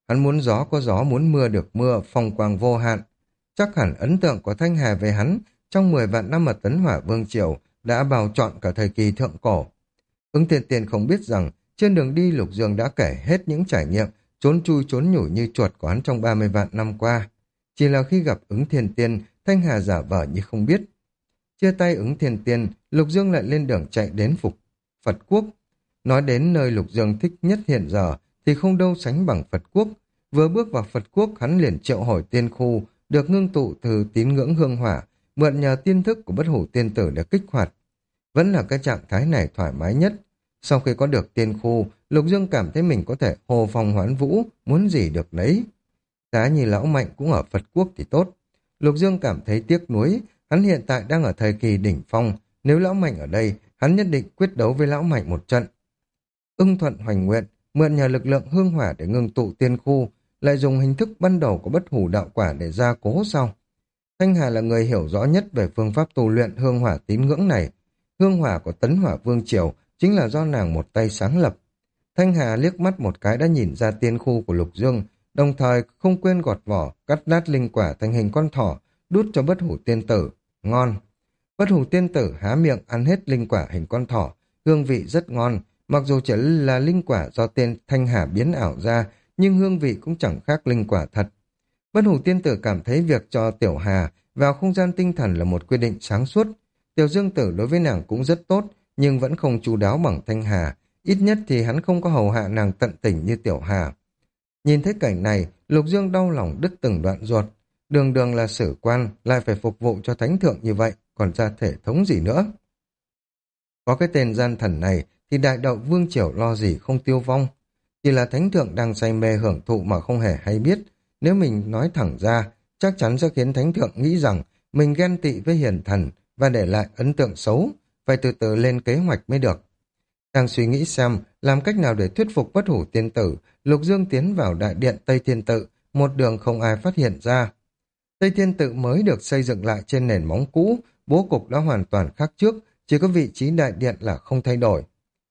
Hắn muốn gió có gió, muốn mưa được mưa, phong quang vô hạn. Chắc hẳn ấn tượng của Thanh Hà về hắn trong 10 vạn năm ở Tấn Hỏa Vương Triều đã bao trọn cả thời kỳ thượng cổ. Ứng Thiên Tiên không biết rằng trên đường đi Lục Dương đã kể hết những trải nghiệm trốn chui trốn nhủi như chuột của hắn trong 30 vạn năm qua. Chỉ là khi gặp Ứng Thiên Tiên, Thanh Hà giả vờ như không biết. Chia tay Ứng Thiên Tiên, Lục Dương lại lên đường chạy đến phục Phật Quốc. Nói đến nơi Lục Dương thích nhất hiện giờ thì không đâu sánh bằng Phật Quốc. Vừa bước vào Phật Quốc, hắn liền triệu hồi tiên khu, được ngưng tụ từ tín ngưỡng hương hỏa, mượn nhờ tiên thức của Bất Hủ Tiên Tử để kích hoạt. Vẫn là cái trạng thái này thoải mái nhất. Sau khi có được tiên khu, Lục Dương cảm thấy mình có thể hồ phong hoán vũ, muốn gì được lấy. Giá như lão Mạnh cũng ở Phật Quốc thì tốt. Lục Dương cảm thấy tiếc nuối, hắn hiện tại đang ở thời kỳ đỉnh phong. Nếu lão Mạnh ở đây, hắn nhất định quyết đấu với lão Mạnh một trận. Ưng thuận hoành nguyện, mượn nhờ lực lượng hương hỏa để ngưng tụ tiên khu, lại dùng hình thức ban đầu của Bất Hủ đạo quả để gia cố sau. Thanh Hà là người hiểu rõ nhất về phương pháp tu luyện hương hỏa tín ngưỡng này. Hương hỏa của Tấn Hỏa Vương Triều chính là do nàng một tay sáng lập. Thanh Hà liếc mắt một cái đã nhìn ra tiên khu của Lục Dương, đồng thời không quên gọt vỏ, cắt nát linh quả thành hình con thỏ, đút cho Bất Hủ Tiên Tử. Ngon! Bất Hủ Tiên Tử há miệng ăn hết linh quả hình con thỏ, hương vị rất ngon, mặc dù chỉ là linh quả do tên Thanh Hà biến ảo ra, nhưng hương vị cũng chẳng khác linh quả thật. Bất Hủ Tiên Tử cảm thấy việc cho Tiểu Hà vào không gian tinh thần là một quyết định sáng suốt. Tiểu Dương Tử đối với nàng cũng rất tốt, nhưng vẫn không chu đáo bằng Thanh Hà, ít nhất thì hắn không có hầu hạ nàng tận tình như Tiểu Hà. Nhìn thấy cảnh này, Lục Dương đau lòng đứt từng đoạn ruột. Đường đường là sử quan, lại phải phục vụ cho thánh thượng như vậy, còn ra thể thống gì nữa. Có cái tên gian thần này, thì đại đạo vương triều lo gì không tiêu vong. Chỉ là thánh thượng đang say mê hưởng thụ mà không hề hay biết. Nếu mình nói thẳng ra, chắc chắn sẽ khiến thánh thượng nghĩ rằng mình ghen tị với hiền thần và để lại ấn tượng xấu, phải từ từ lên kế hoạch mới được. Đang suy nghĩ xem làm cách nào để thuyết phục Bất Hủ Tiên Tử, Lục Dương tiến vào đại điện Tây Thiên Tự, một đường không ai phát hiện ra. Tây Thiên Tự mới được xây dựng lại trên nền móng cũ, bố cục đã hoàn toàn khác trước, chỉ có vị trí đại điện là không thay đổi.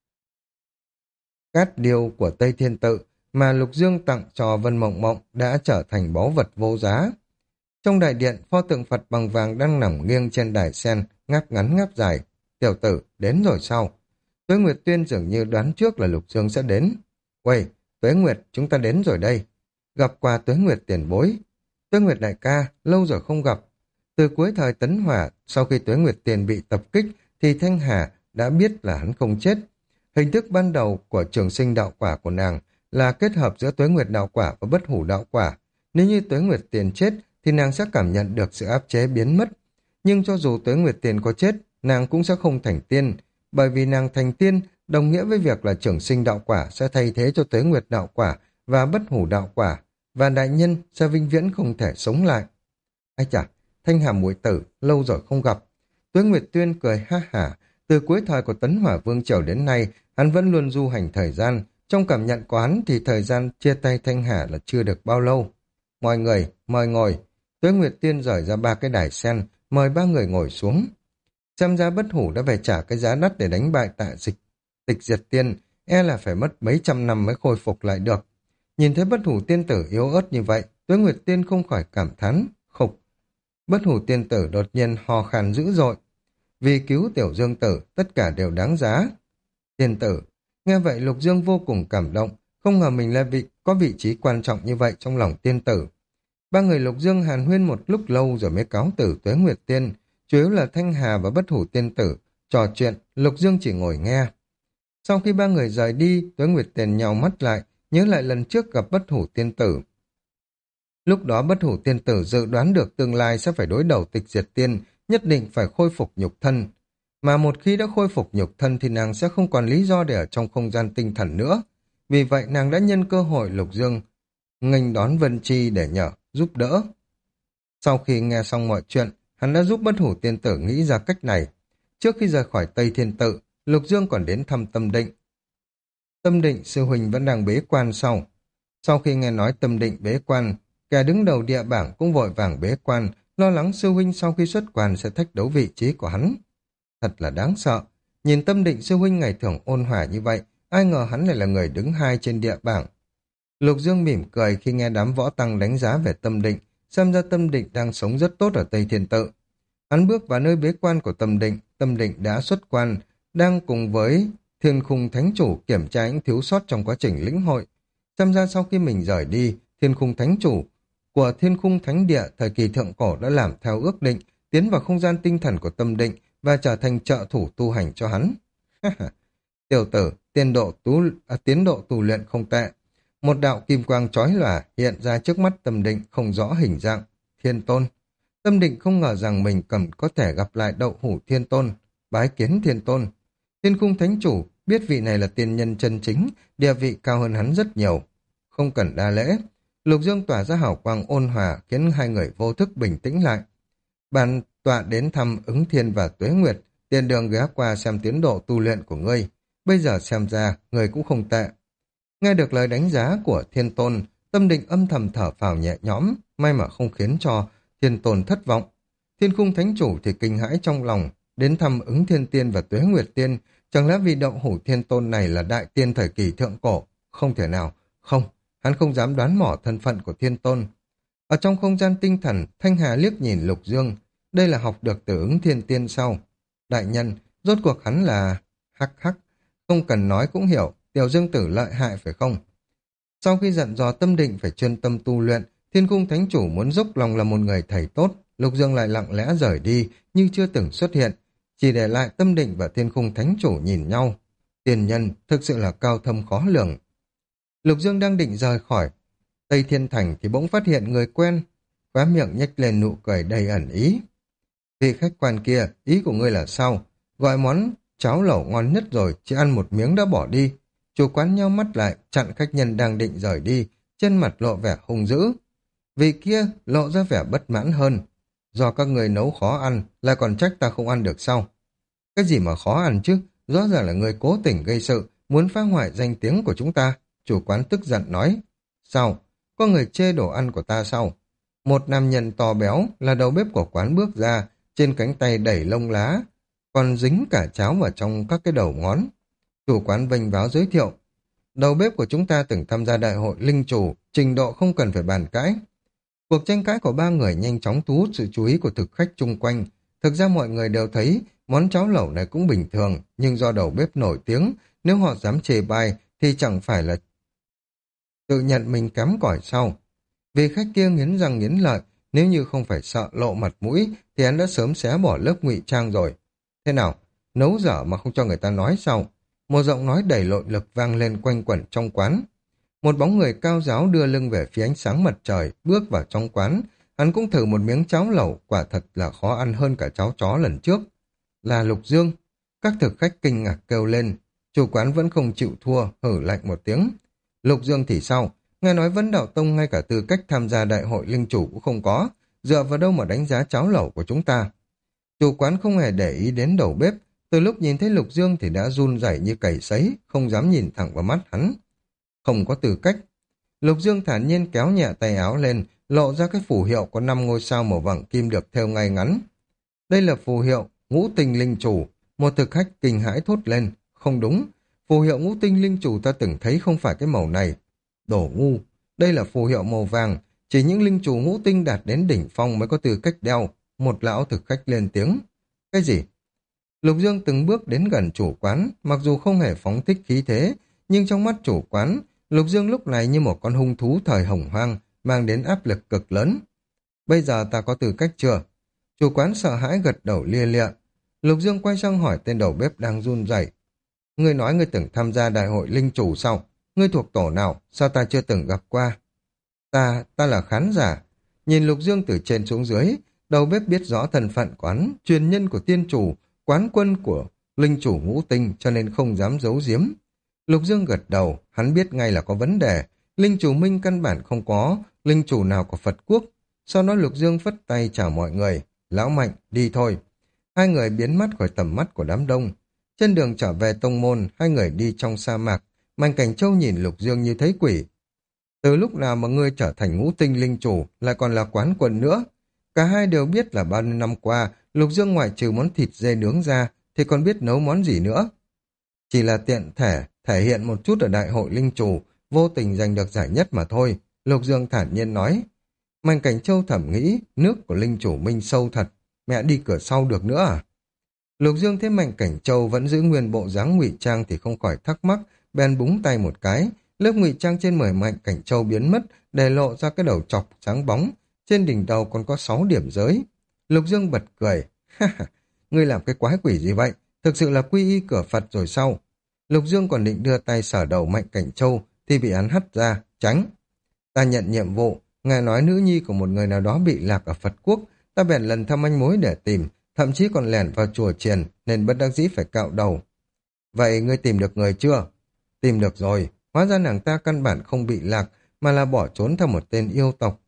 Cát điêu của Tây Thiên Tự mà Lục Dương tặng cho Vân Mộng Mộng đã trở thành báu vật vô giá. Trong đại điện, pho tượng Phật bằng vàng đang nằm nghiêng trên đài sen, ngáp ngắn ngáp dài. Tiểu tử, đến rồi sao? Tuế Nguyệt Tuyên dường như đoán trước là Lục Dương sẽ đến. Uầy, Tuế Nguyệt, chúng ta đến rồi đây. Gặp qua Tuế Nguyệt tiền bối. Tuế Nguyệt đại ca, lâu rồi không gặp. Từ cuối thời Tấn Hỏa, sau khi Tuế Nguyệt tiền bị tập kích, thì Thanh Hà đã biết là hắn không chết. Hình thức ban đầu của trường sinh đạo quả của nàng là kết hợp giữa Tuế Nguyệt đạo quả và Bất Hủ đạo quả. Nếu như Tuế Nguyệt tiền chết, thì nàng sẽ cảm nhận được sự áp chế biến mất. Nhưng cho dù Tuế Nguyệt tiền có chết, nàng cũng sẽ không thành tiên, bởi vì nàng thành tiên đồng nghĩa với việc là trường sinh đạo quả sẽ thay thế cho Tuế Nguyệt đạo quả và Bất Hủ đạo quả, và đại nhân sẽ vĩnh viễn không thể sống lại. Ai chà, Thanh Hà muội tử, lâu rồi không gặp. Tuế Nguyệt Tuyên cười ha hả, từ cuối thời của Tấn Hỏa Vương Triều đến nay, hắn vẫn luôn du hành thời gian, trong cảm nhận của hắn thì thời gian chia tay Thanh Hà là chưa được bao lâu. Mọi người, mời ngồi. Tuế Nguyệt Tuyên rời ra 3 cái đài sen, mời 3 người ngồi xuống. Xem ra Bất Hủ đã phải trả cái giá đắt để đánh bại Tịch Diệt Tiên, e là phải mất mấy trăm năm mới khôi phục lại được. Nhìn thấy Bất Hủ Tiên Tử yếu ớt như vậy, Tuế Nguyệt Tiên không khỏi cảm thán, khục. Bất Hủ Tiên Tử đột nhiên hò khan dữ dội. Vì cứu Tiểu Dương Tử, tất cả đều đáng giá. Tiên Tử, nghe vậy Lục Dương vô cùng cảm động, không ngờ mình có vị trí quan trọng như vậy trong lòng Tiên Tử. 3 người Lục Dương hàn huyên một lúc lâu rồi mới cáo từ Tuế Nguyệt Tiên, chủ yếu là Thanh Hà và Bất Hủ Tiên Tử. Trò chuyện, Lục Dương chỉ ngồi nghe. Sau khi 3 người rời đi, Tuế Nguyệt Tiên nhào mắt lại, nhớ lại lần trước gặp Bất Hủ Tiên Tử. Lúc đó Bất Hủ Tiên Tử dự đoán được tương lai sẽ phải đối đầu Tịch Diệt Tiên, nhất định phải khôi phục nhục thân. Mà một khi đã khôi phục nhục thân thì nàng sẽ không còn lý do để ở trong không gian tinh thần nữa. Vì vậy nàng đã nhân cơ hội Lục Dương nghênh đón Vân Chi để nhờ giúp đỡ. Sau khi nghe xong mọi chuyện, hắn đã giúp Bất Hủ Tiên Tử nghĩ ra cách này. Trước khi rời khỏi Tây Thiên Tự, Lục Dương còn đến thăm Tâm Định. Tâm Định sư huynh vẫn đang bế quan sau. Sau khi nghe nói Tâm Định bế quan, kẻ đứng đầu địa bảng cũng vội vàng bế quan, lo lắng sư huynh sau khi xuất quan sẽ thách đấu vị trí của hắn. Thật là đáng sợ. Nhìn Tâm Định sư huynh ngày thường ôn hòa như vậy, ai ngờ hắn lại là người đứng 2 trên địa bảng. Lục Dương mỉm cười khi nghe đám võ tăng đánh giá về Tâm Định, xem ra Tâm Định đang sống rất tốt ở Tây Thiên Tự. Hắn bước vào nơi bế quan của Tâm Định đã xuất quan, đang cùng với Thiên Khung Thánh Chủ kiểm tra những thiếu sót trong quá trình lĩnh hội. Xem ra sau khi mình rời đi, Thiên Khung Thánh Chủ của Thiên Khung Thánh Địa thời kỳ thượng cổ đã làm theo ước định, tiến vào không gian tinh thần của Tâm Định và trở thành trợ thủ tu hành cho hắn. Tiểu tử, tiến độ tu luyện không tệ. Một đạo kim quang chói lòa hiện ra trước mắt Tâm Định không rõ hình dạng. Thiên Tôn. Tâm Định không ngờ rằng mình cầm có thể gặp lại Đậu Hủ Thiên Tôn, bái kiến Thiên Tôn. Thiên Khung Thánh Chủ biết vị này là tiên nhân chân chính, địa vị cao hơn hắn rất nhiều. Không cần đa lễ. Lục Dương tỏa ra hào quang ôn hòa khiến hai người vô thức bình tĩnh lại. Bản tọa đến thăm Ứng Thiên và Tuế Nguyệt, tiền đường ghé qua xem tiến độ tu luyện của ngươi. Bây giờ xem ra, người cũng không tệ. Nghe được lời đánh giá của Thiên Tôn, Tâm Định âm thầm thở phào nhẹ nhõm, may mà không khiến cho Thiên Tôn thất vọng. Thiên Khung Thánh Chủ thì kinh hãi trong lòng, đến thăm Ứng Thiên Tiên và Tuế Nguyệt Tiên, chẳng lẽ vì Đậu Hủ Thiên Tôn này là đại tiên thời kỳ thượng cổ? Không thể nào, không, hắn không dám đoán mò thân phận của Thiên Tôn. Ở trong không gian tinh thần, Thanh Hà liếc nhìn Lục Dương, đây là học được từ Ứng Thiên Tiên sau. Đại nhân, rốt cuộc hắn là... Hắc hắc, không cần nói cũng hiểu, Tiểu Dương Tử lợi hại phải không? Sau khi dặn dò Tâm Định phải chuyên tâm tu luyện, Thiên Cung Thánh Chủ muốn dốc lòng là một người thầy tốt, Lục Dương lại lặng lẽ rời đi như chưa từng xuất hiện, chỉ để lại Tâm Định và Thiên Cung Thánh Chủ nhìn nhau. Tiền nhân thực sự là cao thâm khó lường. Lục Dương đang định rời khỏi Tây Thiên Thành thì bỗng phát hiện người quen, khóe miệng nhếch lên nụ cười đầy ẩn ý. Vị khách quan kia, ý của ngươi là sao? Gọi món cháo lẩu ngon nhất rồi, chỉ ăn một miếng đã bỏ đi. Chủ quán nheo mắt lại, chặn khách nhân đang định rời đi, trên mặt lộ vẻ hung dữ. Vị kia lộ ra vẻ bất mãn hơn. Do các người nấu khó ăn, lại còn trách ta không ăn được sao? Cái gì mà khó ăn chứ? Rõ ràng là người cố tình gây sự, muốn phá hoại danh tiếng của chúng ta. Chủ quán tức giận nói. Sao? Có người chê đồ ăn của ta sao? Một nam nhân to béo là đầu bếp của quán bước ra, trên cánh tay đẩy lông lá, còn dính cả cháo vào trong các cái đầu ngón. Chủ quán vênh váo giới thiệu. Đầu bếp của chúng ta từng tham gia đại hội linh chủ, trình độ không cần phải bàn cãi. Cuộc tranh cãi của ba người nhanh chóng thu hút sự chú ý của thực khách chung quanh. Thực ra mọi người đều thấy món cháo lẩu này cũng bình thường, nhưng do đầu bếp nổi tiếng, nếu họ dám chê bai thì chẳng phải là tự nhận mình kém cỏi sao. Vì khách kia nghiến răng nghiến lợi, nếu như không phải sợ lộ mặt mũi thì hắn đã sớm xé bỏ lớp ngụy trang rồi. Thế nào? Nấu dở mà không cho người ta nói sao? Một giọng nói đầy nội lực vang lên quanh quẩn trong quán. Một bóng người cao ráo đưa lưng về phía ánh sáng mặt trời, bước vào trong quán. Hắn cũng thử một miếng cháo lẩu, quả thật là khó ăn hơn cả cháo chó lần trước. Là Lục Dương. Các thực khách kinh ngạc kêu lên. Chủ quán vẫn không chịu thua, hử lạnh một tiếng. Lục Dương thì sao? Nghe nói Vấn Đạo Tông ngay cả tư cách tham gia đại hội linh chủ cũng không có. Dựa vào đâu mà đánh giá cháo lẩu của chúng ta? Chủ quán không hề để ý đến đầu bếp. Từ lúc nhìn thấy Lục Dương thì đã run rẩy như cầy sấy, không dám nhìn thẳng vào mắt hắn. Không có tư cách. Lục Dương thản nhiên kéo nhẹ tay áo lên, lộ ra cái phù hiệu có 5 ngôi sao màu vàng kim được thêu ngay ngắn. Đây là phù hiệu Ngũ Tinh Linh Chủ. Một thực khách kinh hãi thốt lên. Không đúng, phù hiệu Ngũ Tinh Linh Chủ ta từng thấy không phải cái màu này. Đổ ngu, đây là phù hiệu màu vàng, chỉ những linh chủ ngũ tinh đạt đến đỉnh phong mới có tư cách đeo. Một lão thực khách lên tiếng. Cái gì? Lục Dương từng bước đến gần chủ quán, mặc dù không hề phóng thích khí thế, nhưng trong mắt chủ quán, Lục Dương lúc này như một con hung thú thời hồng hoang, mang đến áp lực cực lớn. Bây giờ ta có tư cách chưa? Chủ quán sợ hãi gật đầu lia lịa. Lục Dương quay sang hỏi tên đầu bếp đang run rẩy. Ngươi nói ngươi từng tham gia đại hội linh chủ sao? Ngươi thuộc tổ nào? Sao ta chưa từng gặp qua? Ta là khán giả. Nhìn Lục Dương từ trên xuống dưới, đầu bếp biết rõ thân phận quán, truyền nhân của tiên chủ, quán quân của linh chủ ngũ tinh cho nên không dám giấu giếm. Lục Dương gật đầu, hắn biết ngay là có vấn đề. Linh chủ Minh căn bản không có, linh chủ nào của Phật quốc. Sau đó Lục Dương phất tay chào mọi người. Lão Mạnh, đi thôi. Hai người biến mất khỏi tầm mắt của đám đông. Trên đường trở về tông môn, hai người đi trong sa mạc. Mạnh Cảnh Châu nhìn Lục Dương như thấy quỷ. Từ lúc nào mà ngươi trở thành ngũ tinh linh chủ, lại còn là quán quân nữa? Cả hai đều biết là bao nhiêu năm qua, Lục Dương ngoại trừ món thịt dê nướng ra, thì còn biết nấu món gì nữa. Chỉ là tiện thể hiện một chút ở đại hội linh chủ, vô tình giành được giải nhất mà thôi, Lục Dương thản nhiên nói. Mạnh Cảnh Châu thầm nghĩ, nước của linh chủ minh sâu thật, mẹ đi cửa sau được nữa à? Lục Dương thấy Mạnh Cảnh Châu vẫn giữ nguyên bộ dáng ngụy trang thì không khỏi thắc mắc, bèn búng tay một cái, lớp ngụy trang trên người Mạnh Cảnh Châu biến mất, để lộ ra cái đầu trọc sáng bóng, trên đỉnh đầu còn có 6 điểm giới. Lục Dương bật cười, ha ha, ngươi làm cái quái quỷ gì vậy? Thực sự là quy y cửa Phật rồi sao? Lục Dương còn định đưa tay sờ đầu Mạnh Cảnh Châu thì bị hắn hất ra, tránh. Ta nhận nhiệm vụ, ngài nói nữ nhi của một người nào đó bị lạc ở Phật quốc, ta bèn lần thăm manh mối để tìm, thậm chí còn lẻn vào chùa chiền nên bất đắc dĩ phải cạo đầu. Vậy ngươi tìm được người chưa? Tìm được rồi, hóa ra nàng ta căn bản không bị lạc mà là bỏ trốn theo một tên yêu tộc.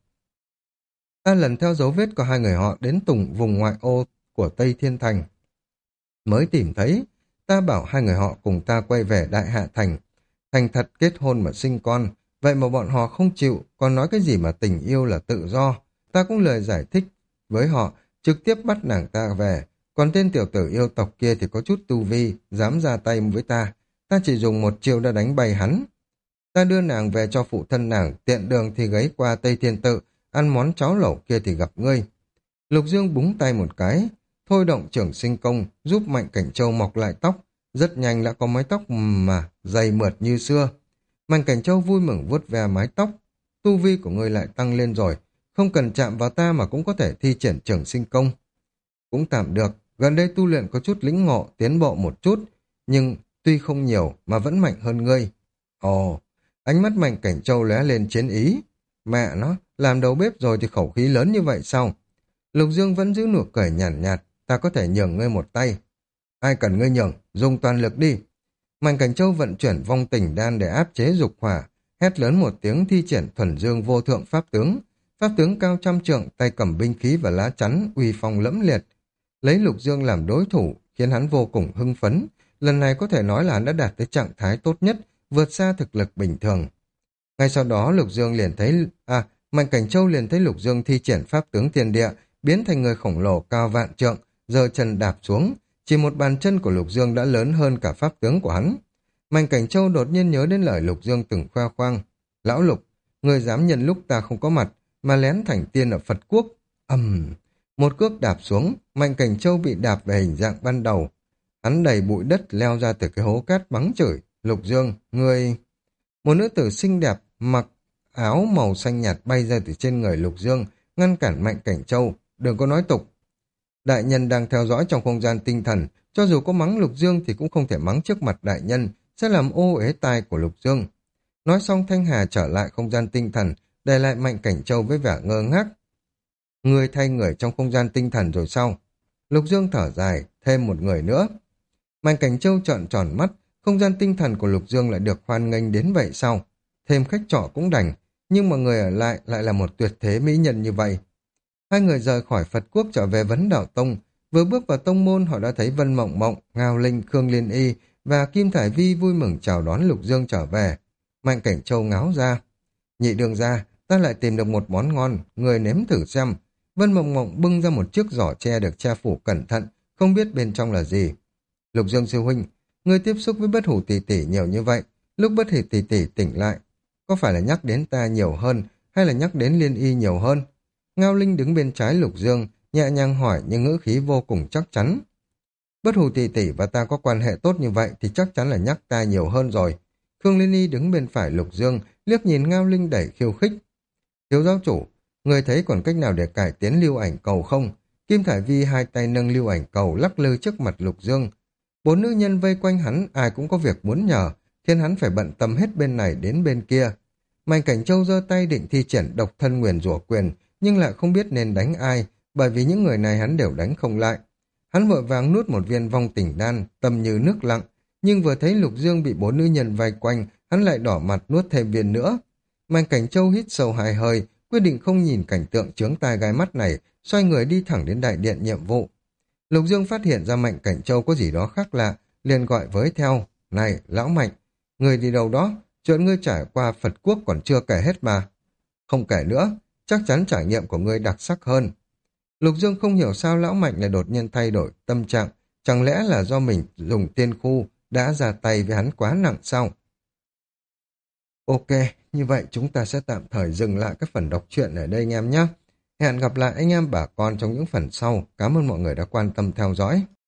Ta lần theo dấu vết của hai người họ đến vùng ngoại ô của Tây Thiên Thành. Mới tìm thấy, ta bảo hai người họ cùng ta quay về Đại Hạ Thành. Thành thật kết hôn mà sinh con, vậy mà bọn họ không chịu, còn nói cái gì mà tình yêu là tự do. Ta cũng lời giải thích với họ, trực tiếp bắt nàng ta về. Còn tên tiểu tử yêu tộc kia thì có chút tu vi, dám ra tay với ta. Ta chỉ dùng một chiêu đã đánh bay hắn. Ta đưa nàng về cho phụ thân nàng, tiện đường thì ghé qua Tây Thiên Tự, ăn món cháo lẩu kia thì gặp ngươi. Lục Dương búng tay một cái, thôi động trưởng sinh công, giúp Mạnh Cảnh Châu mọc lại tóc. Rất nhanh đã có mái tóc mà dày mượt như xưa. Mạnh Cảnh Châu vui mừng vuốt ve mái tóc. Tu vi của ngươi lại tăng lên rồi, không cần chạm vào ta mà cũng có thể thi triển trưởng sinh công. Cũng tạm được, gần đây tu luyện có chút lĩnh ngộ, tiến bộ một chút, nhưng tuy không nhiều mà vẫn mạnh hơn ngươi. Ồ, ánh mắt Mạnh Cảnh Châu lóe lên chiến ý. Mẹ nó, làm đầu bếp rồi thì khẩu khí lớn như vậy sao? Lục Dương vẫn giữ nụ cười nhàn nhạt, ta có thể nhường ngươi một tay. Ai cần ngươi nhường, dùng toàn lực đi. Mạnh Cảnh Châu vận chuyển vong tình đan để áp chế dục hỏa, hét lớn một tiếng thi triển thuần dương vô thượng pháp tướng. Pháp tướng cao trăm trượng, tay cầm binh khí và lá chắn, uy phong lẫm liệt. Lấy Lục Dương làm đối thủ, khiến hắn vô cùng hưng phấn. Lần này có thể nói là hắn đã đạt tới trạng thái tốt nhất, vượt xa thực lực bình thường. Ngay sau đó Mạnh Cảnh Châu liền thấy Lục Dương thi triển pháp tướng thiên địa, biến thành người khổng lồ cao vạn trượng, giơ chân đạp xuống. Chỉ một bàn chân của Lục Dương đã lớn hơn cả pháp tướng của hắn. Mạnh Cảnh Châu đột nhiên nhớ đến lời Lục Dương từng khoe khoang. Lão Lục, người dám nhân lúc ta không có mặt, mà lén thành tiên ở Phật quốc. Một cước đạp xuống, Mạnh Cảnh Châu bị đạp về hình dạng ban đầu. Hắn đầy bụi đất leo ra từ cái hố cát mắng chửi. Lục Dương, ngươi... Một nữ tử xinh đẹp, mặc áo màu xanh nhạt bay ra từ trên người Lục Dương, ngăn cản Mạnh Cảnh Châu. Đừng có nói tục. Đại nhân đang theo dõi trong không gian tinh thần, cho dù có mắng Lục Dương thì cũng không thể mắng trước mặt đại nhân, sẽ làm ô uế tai của Lục Dương. Nói xong Thanh Hà trở lại không gian tinh thần, để lại Mạnh Cảnh Châu với vẻ ngơ ngác. Người thay người trong không gian tinh thần rồi sao? Lục Dương thở dài, thêm một người nữa. Mạnh Cảnh Châu trợn tròn mắt, không gian tinh thần của Lục Dương lại được hoan nghênh đến vậy sao? Thêm khách trọ cũng đành, nhưng mà người ở lại là một tuyệt thế mỹ nhân như vậy. Hai người rời khỏi Phật quốc trở về Vấn Đạo Tông, vừa bước vào tông môn họ đã thấy Vân Mộng Mộng, Ngao Linh, Khương Liên Y và Kim Thải Vi vui mừng chào đón Lục Dương trở về. Mạnh Cảnh Châu ngáo ra. Nhị đường ra, ta lại tìm được một món ngon, người nếm thử xem. Vân Mộng Mộng bưng ra một chiếc giỏ tre được che phủ cẩn thận, không biết bên trong là gì. Lục Dương sư huynh, người tiếp xúc với Bất Hủ tỷ tỷ nhiều như vậy, lúc Bất Hủ tỷ tỷ tỉnh lại, có phải là nhắc đến ta nhiều hơn hay là nhắc đến Liên Y nhiều hơn? Ngao Linh đứng bên trái Lục Dương, nhẹ nhàng hỏi nhưng ngữ khí vô cùng chắc chắn. Bất Hủ tỷ tỷ và ta có quan hệ tốt như vậy thì chắc chắn là nhắc ta nhiều hơn rồi. Khương Liên Y đứng bên phải Lục Dương, liếc nhìn Ngao Linh đẩy khiêu khích. Thiếu giáo chủ, người thấy còn cách nào để cải tiến lưu ảnh cầu không? Kim Thải Vi hai tay nâng lưu ảnh cầu lắc lư trước mặt Lục Dương. Bốn nữ nhân vây quanh hắn ai cũng có việc muốn nhờ, khiến hắn phải bận tâm hết bên này đến bên kia. Mạnh Cảnh Châu giơ tay định thi triển độc thân nguyền rủa quyền, nhưng lại không biết nên đánh ai, bởi vì những người này hắn đều đánh không lại. Hắn vội vàng nuốt một viên vong tình đan, tâm như nước lặng, nhưng vừa thấy Lục Dương bị bốn nữ nhân vây quanh, hắn lại đỏ mặt nuốt thêm viên nữa. Mạnh Cảnh Châu hít sâu hai hơi, quyết định không nhìn cảnh tượng chướng tai gai mắt này, xoay người đi thẳng đến đại điện nhiệm vụ. Lục Dương phát hiện ra Mạnh Cảnh Châu có gì đó khác lạ, liền gọi với theo. Này, lão Mạnh, người đi đâu đó? Chuyện ngươi trải qua Phật quốc còn chưa kể hết mà. Không kể nữa, chắc chắn trải nghiệm của ngươi đặc sắc hơn. Lục Dương không hiểu sao lão Mạnh lại đột nhiên thay đổi tâm trạng, chẳng lẽ là do mình dùng tiên khu đã ra tay với hắn quá nặng sao? Ok, như vậy chúng ta sẽ tạm thời dừng lại các phần đọc truyện ở đây anh em nhé. Hẹn gặp lại anh em bà con trong những phần sau. Cảm ơn mọi người đã quan tâm theo dõi.